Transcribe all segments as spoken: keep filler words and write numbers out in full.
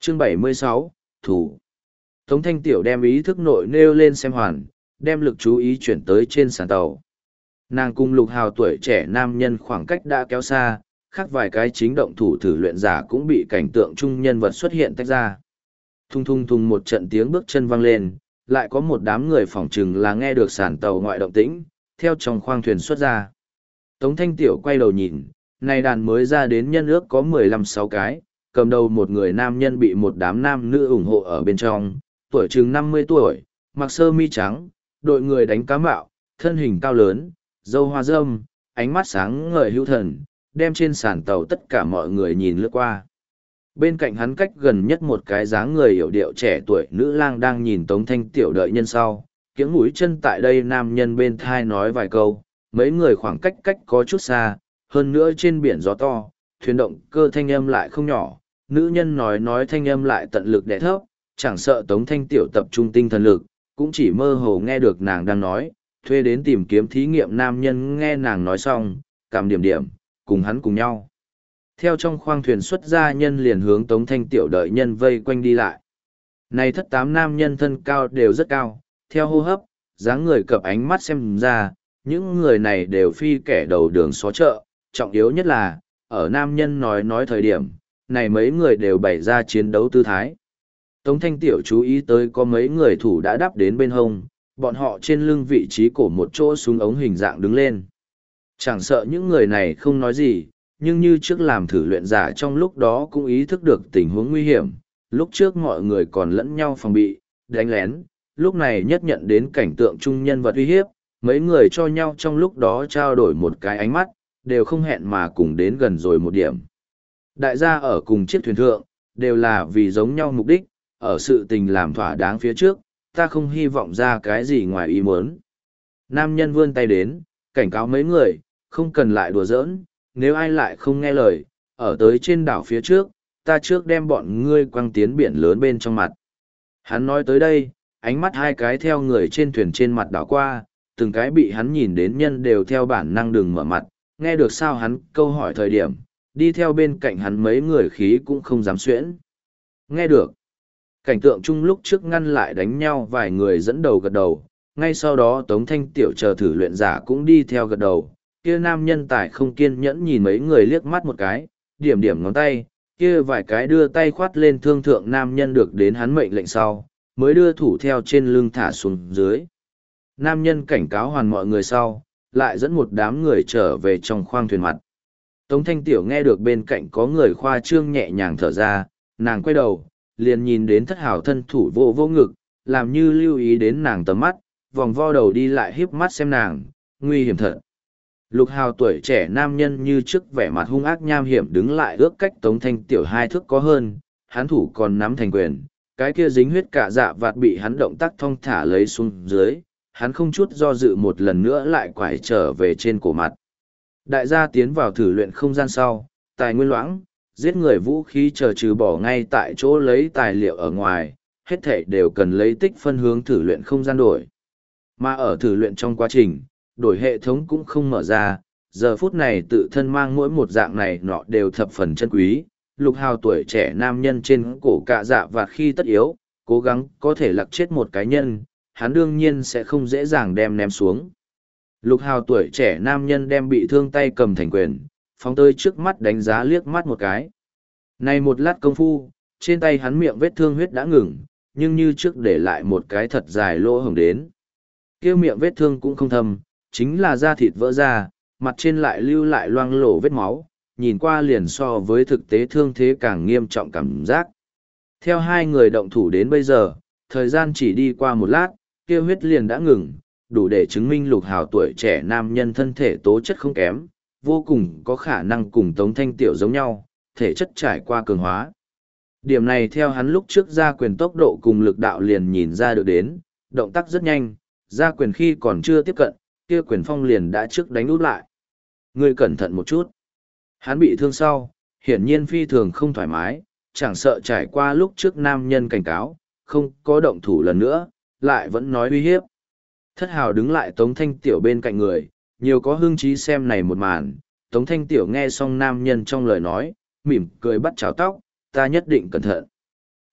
Chương bảy mươi sáu, Thủ. Tống Thanh Tiểu đem ý thức nội nêu lên xem hoàn, đem lực chú ý chuyển tới trên sàn tàu. Nàng cùng Lục Hào tuổi trẻ nam nhân khoảng cách đã kéo xa, khác vài cái chính động thủ thử luyện giả cũng bị cảnh tượng chung nhân vật xuất hiện tách ra. Thung thung thung một trận tiếng bước chân vang lên, lại có một đám người phỏng chừng là nghe được sàn tàu ngoại động tĩnh, theo trong khoang thuyền xuất ra. Tống Thanh Tiểu quay đầu nhìn, này đàn mới ra đến nhân ước có mười lăm sáu cái, cầm đầu một người nam nhân bị một đám nam nữ ủng hộ ở bên trong, tuổi chừng năm mươi tuổi, mặc sơ mi trắng, đội người đánh cá mạo, thân hình cao lớn, râu hoa râm, ánh mắt sáng ngời hữu thần, đem trên sàn tàu tất cả mọi người nhìn lướt qua. Bên cạnh hắn cách gần nhất một cái dáng người hiểu điệu trẻ tuổi nữ lang đang nhìn Tống Thanh Tiểu đợi nhân sau, kiếng mũi chân tại đây nam nhân bên thai nói vài câu, mấy người khoảng cách cách có chút xa, hơn nữa trên biển gió to, thuyền động cơ thanh âm lại không nhỏ, nữ nhân nói nói thanh âm lại tận lực đè thấp, chẳng sợ Tống Thanh Tiểu tập trung tinh thần lực, cũng chỉ mơ hồ nghe được nàng đang nói, thuê đến tìm kiếm thí nghiệm nam nhân nghe nàng nói xong, cảm điểm điểm, cùng hắn cùng nhau. Theo trong khoang thuyền xuất ra nhân liền hướng Tống Thanh Tiểu đợi nhân vây quanh đi lại. Này thất tám nam nhân thân cao đều rất cao, theo hô hấp, dáng người cập ánh mắt xem ra, những người này đều phi kẻ đầu đường xó chợ, trọng yếu nhất là, ở nam nhân nói nói thời điểm, này mấy người đều bày ra chiến đấu tư thái. Tống Thanh Tiểu chú ý tới có mấy người thủ đã đắp đến bên hông, bọn họ trên lưng vị trí cổ một chỗ súng ống hình dạng đứng lên. Chẳng sợ những người này không nói gì, nhưng như trước làm thử luyện giả trong lúc đó cũng ý thức được tình huống nguy hiểm, lúc trước mọi người còn lẫn nhau phòng bị, đánh lén, lúc này nhất nhận đến cảnh tượng chung nhân vật uy hiếp, mấy người cho nhau trong lúc đó trao đổi một cái ánh mắt, đều không hẹn mà cùng đến gần rồi một điểm. Đại gia ở cùng chiếc thuyền thượng, đều là vì giống nhau mục đích, ở sự tình làm thỏa đáng phía trước, ta không hy vọng ra cái gì ngoài ý muốn. Nam nhân vươn tay đến, cảnh cáo mấy người, không cần lại đùa giỡn, nếu ai lại không nghe lời, ở tới trên đảo phía trước, ta trước đem bọn ngươi quăng tiến biển lớn bên trong mặt. Hắn nói tới đây, ánh mắt hai cái theo người trên thuyền trên mặt đảo qua, từng cái bị hắn nhìn đến nhân đều theo bản năng đừng mở mặt, nghe được sao hắn câu hỏi thời điểm, đi theo bên cạnh hắn mấy người khí cũng không dám xuyễn. Nghe được. Cảnh tượng chung lúc trước ngăn lại đánh nhau vài người dẫn đầu gật đầu, ngay sau đó Tống Thanh Tiểu chờ thử luyện giả cũng đi theo gật đầu, kia nam nhân tài không kiên nhẫn nhìn mấy người liếc mắt một cái, điểm điểm ngón tay, kia vài cái đưa tay khoát lên thương thượng nam nhân được đến hắn mệnh lệnh sau, mới đưa thủ theo trên lưng thả xuống dưới. Nam nhân cảnh cáo hoàn mọi người sau, lại dẫn một đám người trở về trong khoang thuyền mặt. Tống Thanh Tiểu nghe được bên cạnh có người khoa trương nhẹ nhàng thở ra, nàng quay đầu, liền nhìn đến thất hảo thân thủ vô vô ngực, làm như lưu ý đến nàng tầm mắt, vòng vo đầu đi lại híp mắt xem nàng, nguy hiểm thật. Lục Hào tuổi trẻ nam nhân như trước vẻ mặt hung ác nham hiểm đứng lại ước cách Tống Thanh Tiểu hai thước có hơn, hắn thủ còn nắm thành quyền, cái kia dính huyết cả dạ vạt bị hắn động tác thong thả lấy xuống dưới, hắn không chút do dự một lần nữa lại quải trở về trên cổ mặt. Đại gia tiến vào thử luyện không gian sau, tài nguyên loãng, giết người vũ khí chờ trừ bỏ ngay tại chỗ lấy tài liệu ở ngoài, hết thảy đều cần lấy tích phân hướng thử luyện không gian đổi. Mà ở thử luyện trong quá trình, đổi hệ thống cũng không mở ra, giờ phút này tự thân mang mỗi một dạng này nọ đều thập phần chân quý. Lục Hào tuổi trẻ nam nhân trên cổ cạ dạ và khi tất yếu, cố gắng có thể lặc chết một cái nhân, hắn đương nhiên sẽ không dễ dàng đem ném xuống. Lục Hào tuổi trẻ nam nhân đem bị thương tay cầm thành quyền, phóng tới trước mắt đánh giá liếc mắt một cái. Này một lát công phu, trên tay hắn miệng vết thương huyết đã ngừng, nhưng như trước để lại một cái thật dài lỗ hổng đến. Kêu miệng vết thương cũng không thâm, chính là da thịt vỡ ra, mặt trên lại lưu lại loang lổ vết máu, nhìn qua liền so với thực tế thương thế càng nghiêm trọng cảm giác. Theo hai người động thủ đến bây giờ, thời gian chỉ đi qua một lát, kêu huyết liền đã ngừng, đủ để chứng minh Lục Hào tuổi trẻ nam nhân thân thể tố chất không kém, vô cùng có khả năng cùng Tống Thanh Tiểu giống nhau, thể chất trải qua cường hóa. Điểm này theo hắn lúc trước ra quyền tốc độ cùng lực đạo liền nhìn ra được đến, động tác rất nhanh, ra quyền khi còn chưa tiếp cận, kia quyền phong liền đã trước đánh út lại. Ngươi cẩn thận một chút. Hắn bị thương sau, hiển nhiên phi thường không thoải mái, chẳng sợ trải qua lúc trước nam nhân cảnh cáo, không có động thủ lần nữa, lại vẫn nói uy hiếp. Thất Hào đứng lại Tống Thanh Tiểu bên cạnh người, nhiều có hưng trí xem này một màn. Tống Thanh Tiểu nghe xong nam nhân trong lời nói, mỉm cười bắt cháo tóc, ta nhất định cẩn thận.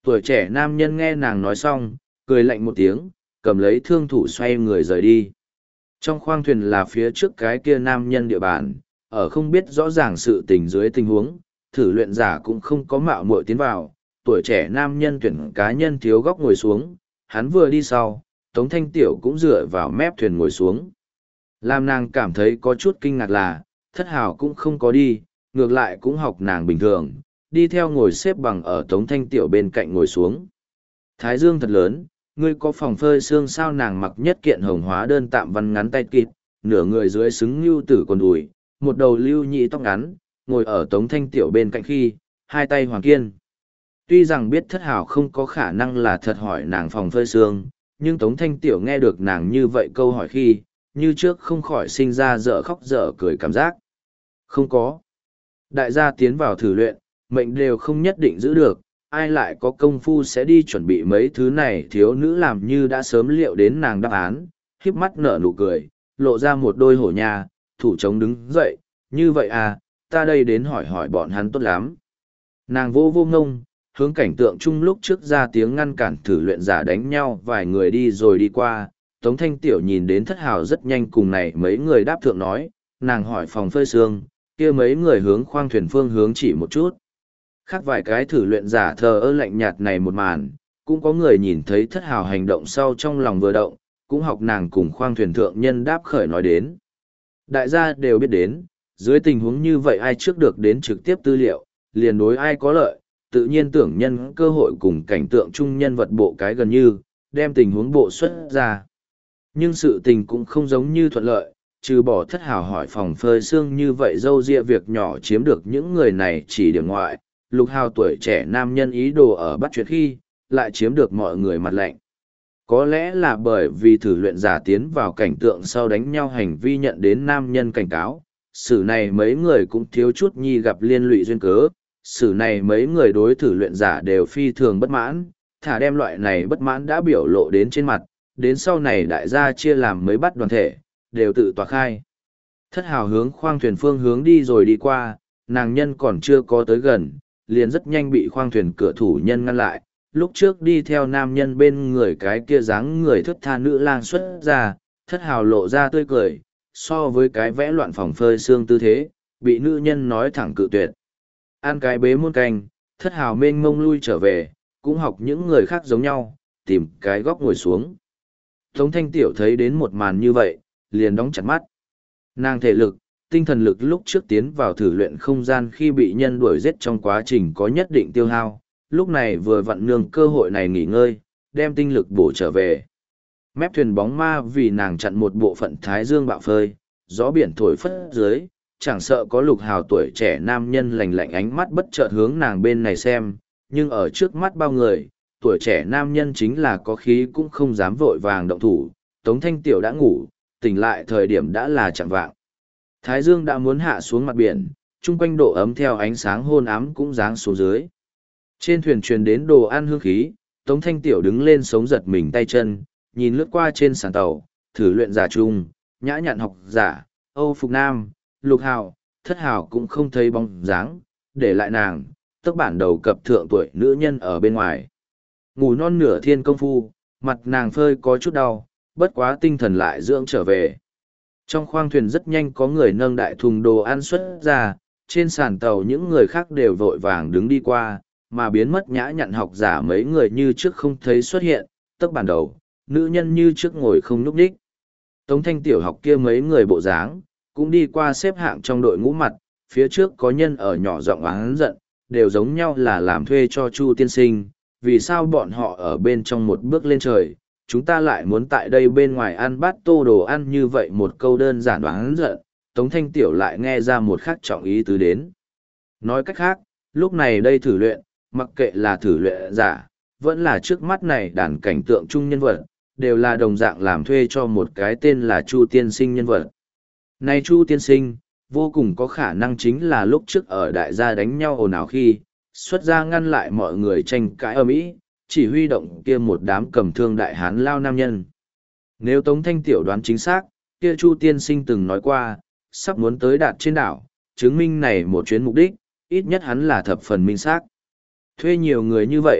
Tuổi trẻ nam nhân nghe nàng nói xong, cười lạnh một tiếng, cầm lấy thương thủ xoay người rời đi. Trong khoang thuyền là phía trước cái kia nam nhân địa bàn, ở không biết rõ ràng sự tình dưới tình huống, thử luyện giả cũng không có mạo muội tiến vào. Tuổi trẻ nam nhân tuyển cá nhân thiếu góc ngồi xuống, hắn vừa đi sau, Tống Thanh Tiểu cũng dựa vào mép thuyền ngồi xuống. Làm nàng cảm thấy có chút kinh ngạc là, thất hào cũng không có đi, ngược lại cũng học nàng bình thường, đi theo ngồi xếp bằng ở Tống Thanh Tiểu bên cạnh ngồi xuống. Thái dương thật lớn, ngươi có phòng phơi xương sao? Nàng mặc nhất kiện hồng hóa đơn tạm văn ngắn tay kịt, nửa người dưới xứng lưu tử quần đùi, một đầu lưu nhị tóc ngắn, ngồi ở Tống Thanh Tiểu bên cạnh khi, hai tay hoàng kiên. Tuy rằng biết thất hào không có khả năng là thật hỏi nàng phòng phơi xương, nhưng Tống Thanh Tiểu nghe được nàng như vậy câu hỏi khi, như trước không khỏi sinh ra dở khóc dở cười cảm giác. Không có. Đại gia tiến vào thử luyện, mệnh đều không nhất định giữ được, ai lại có công phu sẽ đi chuẩn bị mấy thứ này? Thiếu nữ làm như đã sớm liệu đến nàng đáp án, híp mắt nở nụ cười, lộ ra một đôi hổ nha, thủ trống đứng dậy, như vậy à, ta đây đến hỏi hỏi bọn hắn tốt lắm. Nàng vô vô ngông, hướng cảnh tượng chung lúc trước ra tiếng ngăn cản thử luyện giả đánh nhau, vài người đi rồi đi qua. Tống Thanh Tiểu nhìn đến thất hào rất nhanh cùng này mấy người đáp thượng nói, nàng hỏi phòng phơi xương, kia mấy người hướng khoang thuyền phương hướng chỉ một chút. Khác vài cái thử luyện giả thờ ơ lạnh nhạt này một màn, cũng có người nhìn thấy thất hào hành động sau trong lòng vừa động, cũng học nàng cùng khoang thuyền thượng nhân đáp khởi nói đến. Đại gia đều biết đến, dưới tình huống như vậy ai trước được đến trực tiếp tư liệu, liền đối ai có lợi, tự nhiên tưởng nhân cơ hội cùng cảnh tượng chung nhân vật bộ cái gần như, đem tình huống bộ xuất ra. Nhưng sự tình cũng không giống như thuận lợi, trừ bỏ thất hào hỏi phòng phơi xương như vậy dâu ria việc nhỏ chiếm được những người này chỉ điểm ngoại, lục hào tuổi trẻ nam nhân ý đồ ở bắt chuyện khi, lại chiếm được mọi người mặt lạnh. Có lẽ là bởi vì thử luyện giả tiến vào cảnh tượng sau đánh nhau hành vi nhận đến nam nhân cảnh cáo, sự này mấy người cũng thiếu chút nhi gặp liên lụy duyên cớ, sự này mấy người đối thử luyện giả đều phi thường bất mãn, thả đem loại này bất mãn đã biểu lộ đến trên mặt, đến sau này đại gia chia làm mấy bắt đoàn thể, đều tự tỏa khai. Thất hào hướng khoang thuyền phương hướng đi rồi đi qua, nàng nhân còn chưa có tới gần, liền rất nhanh bị khoang thuyền cửa thủ nhân ngăn lại. Lúc trước đi theo nam nhân bên người cái kia dáng người thất tha nữ lang xuất ra, thất hào lộ ra tươi cười, so với cái vẽ loạn phòng phơi xương tư thế, bị nữ nhân nói thẳng cự tuyệt. Ăn cái bế muôn canh, thất hào mênh mông lui trở về, cũng học những người khác giống nhau, tìm cái góc ngồi xuống. Tống Thanh Tiểu thấy đến một màn như vậy, liền đóng chặt mắt. Nàng thể lực, tinh thần lực lúc trước tiến vào thử luyện không gian khi bị nhân đuổi giết trong quá trình có nhất định tiêu hao, lúc này vừa vặn nương cơ hội này nghỉ ngơi, đem tinh lực bổ trở về. Mép thuyền bóng ma vì nàng chặn một bộ phận thái dương bạo phơi, gió biển thổi phất dưới, chẳng sợ có lục hào tuổi trẻ nam nhân lạnh lạnh ánh mắt bất chợt hướng nàng bên này xem, nhưng ở trước mắt bao người, tuổi trẻ nam nhân chính là có khí cũng không dám vội vàng động thủ. Tống Thanh Tiểu đã ngủ, tỉnh lại thời điểm đã là chạng vạng. Thái dương đã muốn hạ xuống mặt biển, chung quanh độ ấm theo ánh sáng hôn ám cũng giáng xuống dưới. Trên thuyền truyền đến đồ ăn hương khí, Tống Thanh Tiểu đứng lên sống giật mình tay chân, nhìn lướt qua trên sàn tàu, thử luyện giả trung, nhã nhặn học giả, Âu Phục Nam, Lục Hào, Thất Hào cũng không thấy bóng dáng, để lại nàng, tức bản đầu cập thượng tuổi nữ nhân ở bên ngoài. Ngủ non nửa thiên công phu, mặt nàng phơi có chút đau, bất quá tinh thần lại dưỡng trở về. Trong khoang thuyền rất nhanh có người nâng đại thùng đồ ăn xuất ra, trên sàn tàu những người khác đều vội vàng đứng đi qua, mà biến mất nhã nhặn học giả mấy người như trước không thấy xuất hiện, tức bản đầu, nữ nhân như trước ngồi không núp đích. Tống Thanh Tiểu học kia mấy người bộ dáng, cũng đi qua xếp hạng trong đội ngũ mặt, phía trước có nhân ở nhỏ giọng oán giận, đều giống nhau là làm thuê cho Chu tiên sinh, vì sao bọn họ ở bên trong một bước lên trời, chúng ta lại muốn tại đây bên ngoài ăn bát tô đồ ăn như vậy. Một câu đơn giản oán giận, Tống Thanh Tiểu lại nghe ra một khắc trọng ý tứ đến. Nói cách khác, lúc này đây thử luyện, mặc kệ là thử luyện giả, vẫn là trước mắt này đàn cảnh tượng chung nhân vật, đều là đồng dạng làm thuê cho một cái tên là Chu tiên sinh nhân vật. Này Chu tiên sinh, vô cùng có khả năng chính là lúc trước ở đại gia đánh nhau ồn ào khi, xuất ra ngăn lại mọi người tranh cãi ầm ĩ, chỉ huy động kia một đám cầm thương đại hán lao nam nhân. Nếu Tống Thanh Tiểu đoán chính xác, kia Chu tiên sinh từng nói qua, sắp muốn tới đạt trên đảo, chứng minh này một chuyến mục đích, ít nhất hắn là thập phần minh xác. Thuê nhiều người như vậy,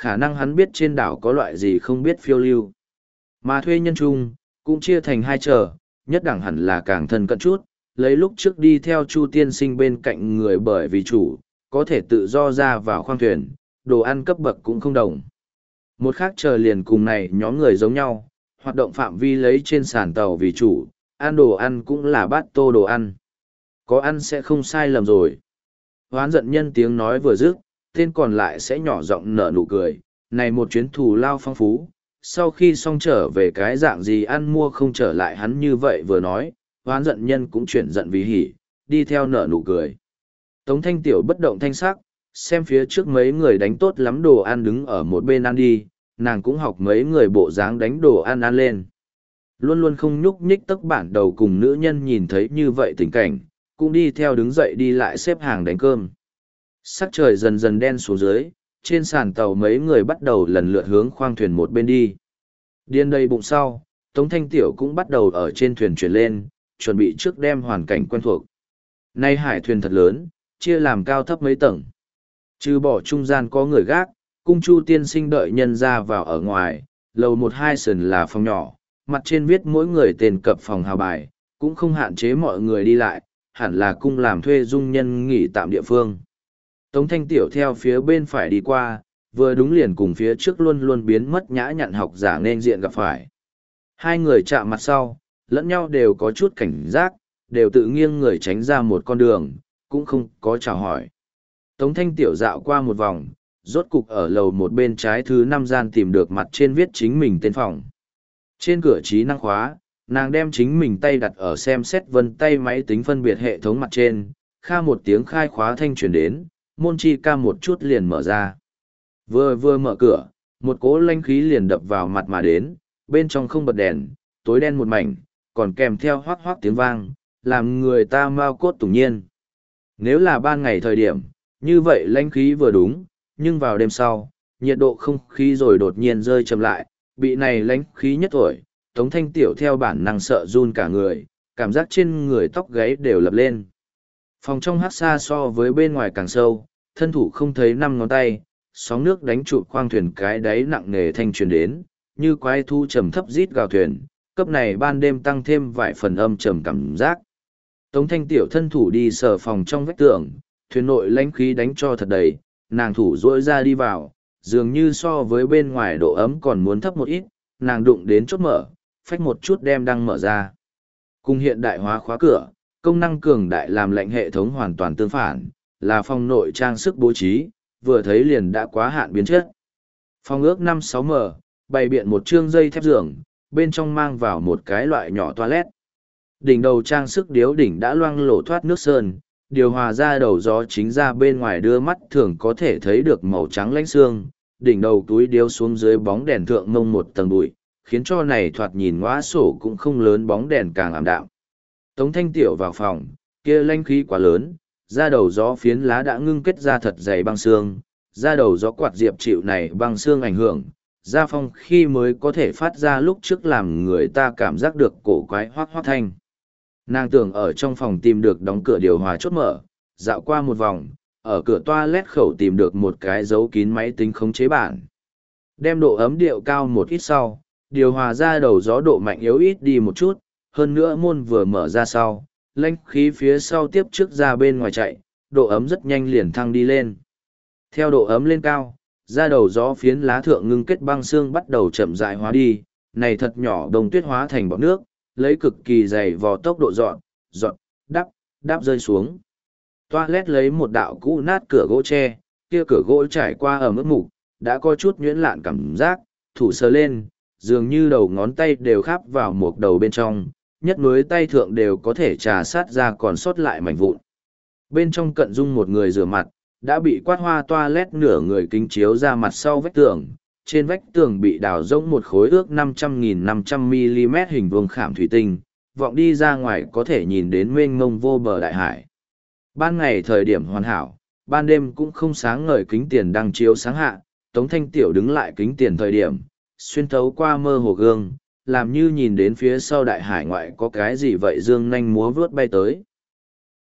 Khả năng hắn biết trên đảo có loại gì không biết phiêu lưu. Mà thuê nhân chung, cũng chia thành hai chờ, nhất đẳng hẳn là càng thân cận chút, lấy lúc trước đi theo Chu tiên sinh bên cạnh người bởi vì chủ, có thể tự do ra vào khoang thuyền, đồ ăn cấp bậc cũng không đồng. Một khác chờ liền cùng này nhóm người giống nhau, hoạt động phạm vi lấy trên sàn tàu vì chủ, ăn đồ ăn cũng là bát tô đồ ăn. Có ăn sẽ không sai lầm rồi. Hoán giận nhân tiếng nói vừa dứt, tên còn lại sẽ nhỏ giọng nở nụ cười, này một chuyến thù lao phong phú, sau khi xong trở về cái dạng gì ăn mua không trở lại hắn như vậy vừa nói, hoán giận nhân cũng chuyển giận vì hỉ, đi theo nở nụ cười. Tống Thanh Tiểu bất động thanh sắc, xem phía trước mấy người đánh tốt lắm đồ ăn đứng ở một bên ăn đi, nàng cũng học mấy người bộ dáng đánh đồ ăn ăn lên. Luôn luôn không nhúc nhích tấc bản đầu cùng nữ nhân nhìn thấy như vậy tình cảnh, cũng đi theo đứng dậy đi lại xếp hàng đánh cơm. Sắc trời dần dần đen xuống dưới, trên sàn tàu mấy người bắt đầu lần lượt hướng khoang thuyền một bên đi. Điên đầy bụng sau, Tống Thanh Tiểu cũng bắt đầu ở trên thuyền chuyển lên, chuẩn bị trước đem hoàn cảnh quen thuộc. Nay hải thuyền thật lớn, chia làm cao thấp mấy tầng. Trừ bỏ trung gian có người gác, cung Chu tiên sinh đợi nhân ra vào ở ngoài, lầu một hai sườn là phòng nhỏ, mặt trên viết mỗi người tên cập phòng hào bài, cũng không hạn chế mọi người đi lại, hẳn là cung làm thuê dung nhân nghỉ tạm địa phương. Tống Thanh Tiểu theo phía bên phải đi qua, vừa đúng liền cùng phía trước luôn luôn biến mất nhã nhặn học giả nên diện gặp phải. Hai người chạm mặt sau, lẫn nhau đều có chút cảnh giác, đều tự nghiêng người tránh ra một con đường, cũng không có chào hỏi. Tống Thanh Tiểu dạo qua một vòng, rốt cục ở lầu một bên trái thứ năm gian tìm được mặt trên viết chính mình tên phòng. Trên cửa trí năng khóa, nàng đem chính mình tay đặt ở xem xét vân tay máy tính phân biệt hệ thống mặt trên, kha một tiếng khai khóa thanh truyền đến, môn chi ca một chút liền mở ra. Vừa vừa mở cửa, một cỗ lanh khí liền đập vào mặt mà đến, bên trong không bật đèn, tối đen một mảnh, còn kèm theo hoác hoác tiếng vang, làm người ta mau cốt tủng nhiên. Nếu là ban ngày thời điểm, như vậy lanh khí vừa đúng, nhưng vào đêm sau, nhiệt độ không khí rồi đột nhiên rơi chậm lại, bị này lanh khí nhất thổi, Tống Thanh Tiểu theo bản năng sợ run cả người, cảm giác trên người tóc gáy đều lập lên. Phòng trong hát xa so với bên ngoài càng sâu, thân thủ không thấy năm ngón tay, sóng nước đánh trụ khoang thuyền cái đáy nặng nề thanh truyền đến, như quái thu trầm thấp rít gào thuyền, cấp này ban đêm tăng thêm vài phần âm trầm cảm giác. Tống Thanh Tiểu thân thủ đi sờ phòng trong vách tường, thuyền nội lãnh khí đánh cho thật đầy, nàng thủ rỗi ra đi vào, dường như so với bên ngoài độ ấm còn muốn thấp một ít, nàng đụng đến chốt mở, phách một chút đem đăng mở ra. Cùng hiện đại hóa khóa cửa, công năng cường đại làm lệnh hệ thống hoàn toàn tương phản, là phòng nội trang sức bố trí, vừa thấy liền đã quá hạn biến chất. Phòng ước năm sáu m, bày biện một chương dây thép giường, bên trong mang vào một cái loại nhỏ toilet. Đỉnh đầu trang sức điếu đỉnh đã loang lổ thoát nước sơn, điều hòa ra đầu gió chính ra bên ngoài đưa mắt thường có thể thấy được màu trắng lãnh xương, đỉnh đầu túi điếu xuống dưới bóng đèn thượng mông một tầng bụi, khiến cho này thoạt nhìn ngõa sổ cũng không lớn, bóng đèn càng ảm đạm. Tống Thanh Tiểu vào phòng, kia lãnh khí quá lớn, ra đầu gió phiến lá đã ngưng kết ra thật dày băng xương, ra đầu gió quạt diệp chịu này băng xương ảnh hưởng, ra phong khi mới có thể phát ra lúc trước làm người ta cảm giác được cổ quái hoác hoác thanh. Nàng tưởng ở trong phòng tìm được đóng cửa điều hòa chốt mở, dạo qua một vòng, ở cửa toilet khẩu tìm được một cái dấu kín máy tính khống chế bản. Đem độ ấm điệu cao một ít sau, điều hòa ra đầu gió độ mạnh yếu ít đi một chút, hơn nữa môn vừa mở ra sau, lãnh khí phía sau tiếp trước ra bên ngoài chạy, độ ấm rất nhanh liền thăng đi lên. Theo độ ấm lên cao, ra đầu gió phiến lá thượng ngưng kết băng xương bắt đầu chậm rãi hóa đi, này thật nhỏ đồng tuyết hóa thành bọt nước, lấy cực kỳ dày vò tốc độ dọn, dọn, đắp, đắp rơi xuống. Toilet lấy một đạo cũ nát cửa gỗ tre, kia cửa gỗ trải qua ở mức mục, đã có chút nhuyễn lạn cảm giác, thủ sờ lên, dường như đầu ngón tay đều khắp vào một đầu bên trong, nhất núi tay thượng đều có thể trà sát ra còn sót lại mảnh vụn. Bên trong cận dung một người rửa mặt, đã bị quát hoa toilet nửa người kính chiếu ra mặt sau vách tường, trên vách tường bị đào rỗng một khối ước năm trăm nghìn năm trăm mi-li-mét hình vuông khảm thủy tinh, vọng đi ra ngoài có thể nhìn đến mênh mông vô bờ đại hải. Ban ngày thời điểm hoàn hảo, ban đêm cũng không sáng ngời kính tiền đang chiếu sáng hạ, Tống Thanh Tiểu đứng lại kính tiền thời điểm, xuyên thấu qua mơ hồ gương, làm như nhìn đến phía sau đại hải ngoại có cái gì vậy dương nanh múa vướt bay tới.